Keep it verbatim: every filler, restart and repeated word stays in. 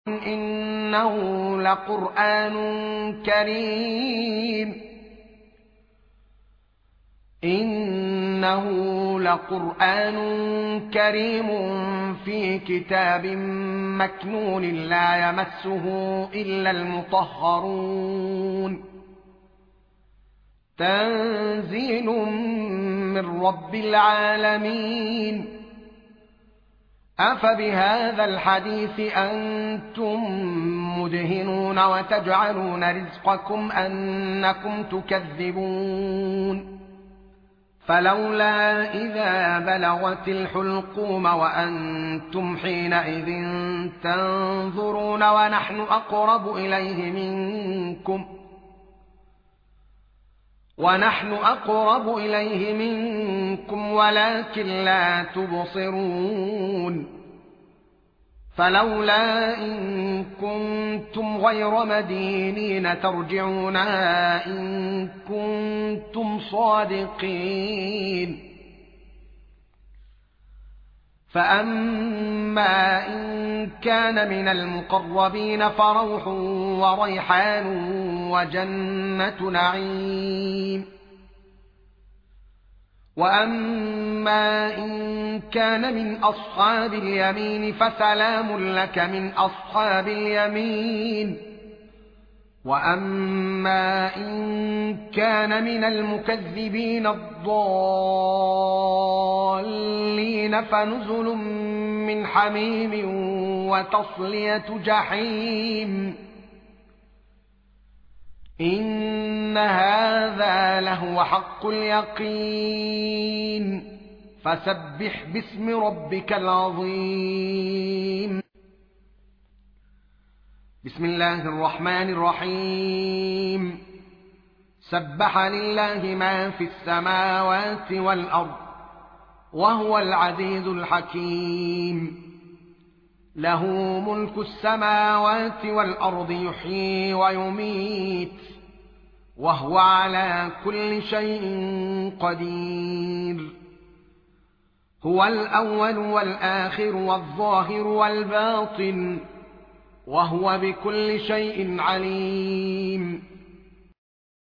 إنه لقرآن كريم إنه لقرآن كريم في كتاب مكنون لا يمسه إلا المطهرون تنزيل من رب العالمين أفبهذا الحديث أنتم مدهنون وتجعلون رزقكم أنكم تكذبون فلولا إذا بلغت الحلقوم وأنتم حينئذ تنظرون ونحن أقرب إليه منكم ونحن أقرب إليه منكم ولكن لا تبصرون فلولا إن كنتم غير مدينين ترجعونها إن كنتم صادقين فأما إن كان من المقربين فروح وريحان وجنة نعيم وأما إن كان من أصحاب اليمين فسلام لك من أصحاب اليمين وأما إن كان من المكذبين الضالين فنزل من حميم وتصلية جحيم إن هذا لهو حق اليقين فسبح باسم ربك العظيم بسم الله الرحمن الرحيم سبح لله ما في السماوات والأرض وهو العزيز الحكيم له ملك السماوات والأرض يحيي ويميت وهو على كل شيء قدير هو الأول والآخر والظاهر والباطن وهو بكل شيء عليم